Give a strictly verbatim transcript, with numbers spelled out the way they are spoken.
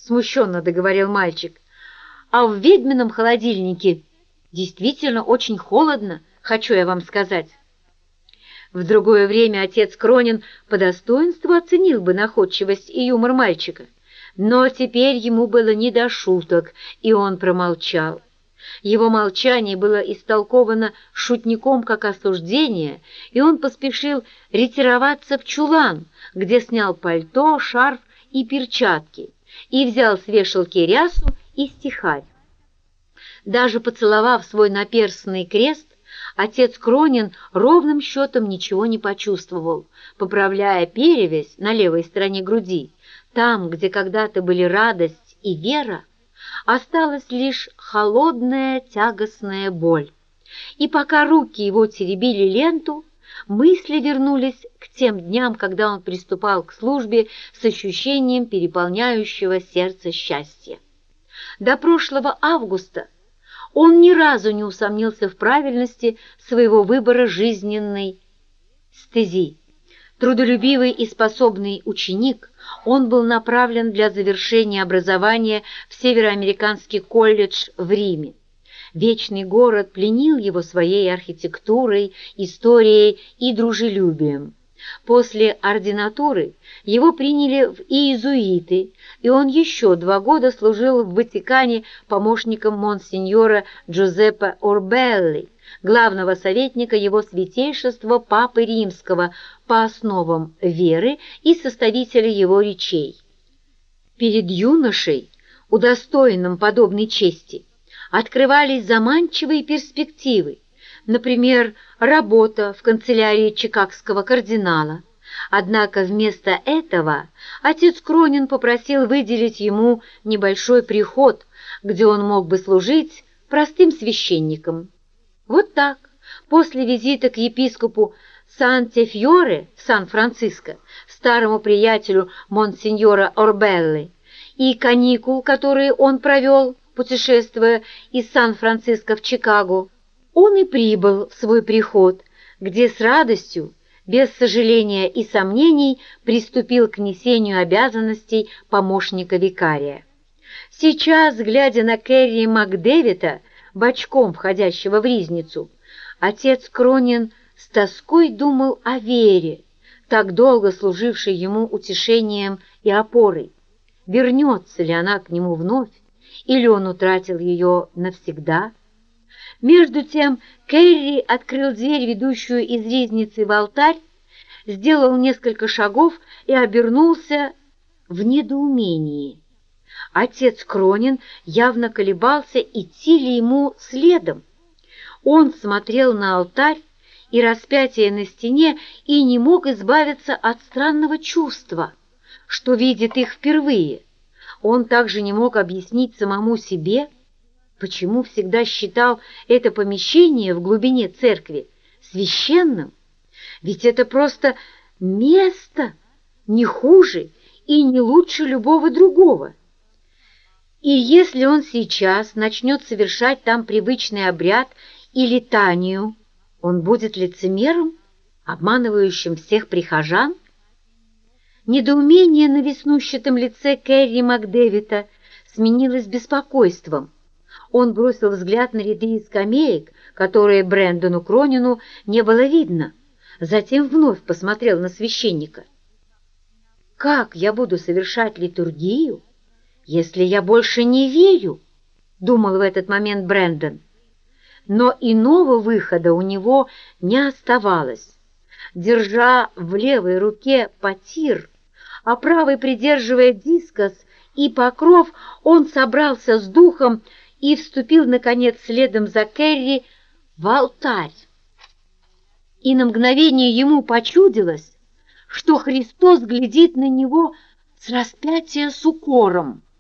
смущенно договорил мальчик. «А в ведьмином холодильнике действительно очень холодно, хочу я вам сказать». В другое время отец Кронин по достоинству оценил бы находчивость и юмор мальчика, но теперь ему было не до шуток, и он промолчал. Его молчание было истолковано шутником как осуждение, и он поспешил ретироваться в чулан, где снял пальто, шарф и перчатки, и взял с вешалки рясу и стихарь. Даже поцеловав свой наперстный крест, отец Кронин ровным счетом ничего не почувствовал, поправляя перевязь на левой стороне груди. Там, где когда-то были радость и вера, осталась лишь холодная тягостная боль. И пока руки его теребили ленту, мысли вернулись к тем дням, когда он приступал к службе с ощущением переполняющего сердце счастья. До прошлого августа он ни разу не усомнился в правильности своего выбора жизненной стези. Трудолюбивый и способный ученик, он был направлен для завершения образования в Североамериканский колледж в Риме. Вечный город пленил его своей архитектурой, историей и дружелюбием. После ординатуры его приняли в иезуиты, и он еще два года служил в Ватикане помощником монсеньора Джузеппе Орбелли, главного советника его святейшества Папы Римского по основам веры и составителя его речей. Перед юношей, удостоенным подобной чести, открывались заманчивые перспективы, например, работа в канцелярии чикагского кардинала. Однако вместо этого отец Кронин попросил выделить ему небольшой приход, где он мог бы служить простым священником. Вот так, после визита к епископу Санте-Фьоре в Сан-Франциско, старому приятелю монсеньора Орбелли, и каникул, которые он провел, путешествуя из Сан-Франциско в Чикаго, он и прибыл в свой приход, где с радостью, без сожаления и сомнений, приступил к несению обязанностей помощника викария. Сейчас, глядя на Кэрри Макдэвита, бочком входящего в ризницу, отец Кронин с тоской думал о Вере, так долго служившей ему утешением и опорой. Вернется ли она к нему вновь, или он утратил ее навсегда? Между тем Кэрри открыл дверь, ведущую из ризницы в алтарь, сделал несколько шагов и обернулся в недоумении. Отец Кронин явно колебался, идти ли ему следом. Он смотрел на алтарь и распятие на стене и не мог избавиться от странного чувства, что видит их впервые. Он также не мог объяснить самому себе, почему всегда считал это помещение в глубине церкви священным, ведь это просто место, не хуже и не лучше любого другого. И если он сейчас начнет совершать там привычный обряд и литанию, он будет лицемером, обманывающим всех прихожан? Недоумение на веснущатом лице Кэрри Макдэвита сменилось беспокойством. Он бросил взгляд на ряды скамеек, которые Брэндону Кронину не было видно, затем вновь посмотрел на священника. «Как я буду совершать литургию, если я больше не верю?» — думал в этот момент Брэндон. Но иного выхода у него не оставалось. Держа в левой руке потир, а правой придерживая дискос и покров, он собрался с духом и вступил, наконец, следом за Кэрри в алтарь. И на мгновение ему почудилось, что Христос глядит на него с распятия с укором.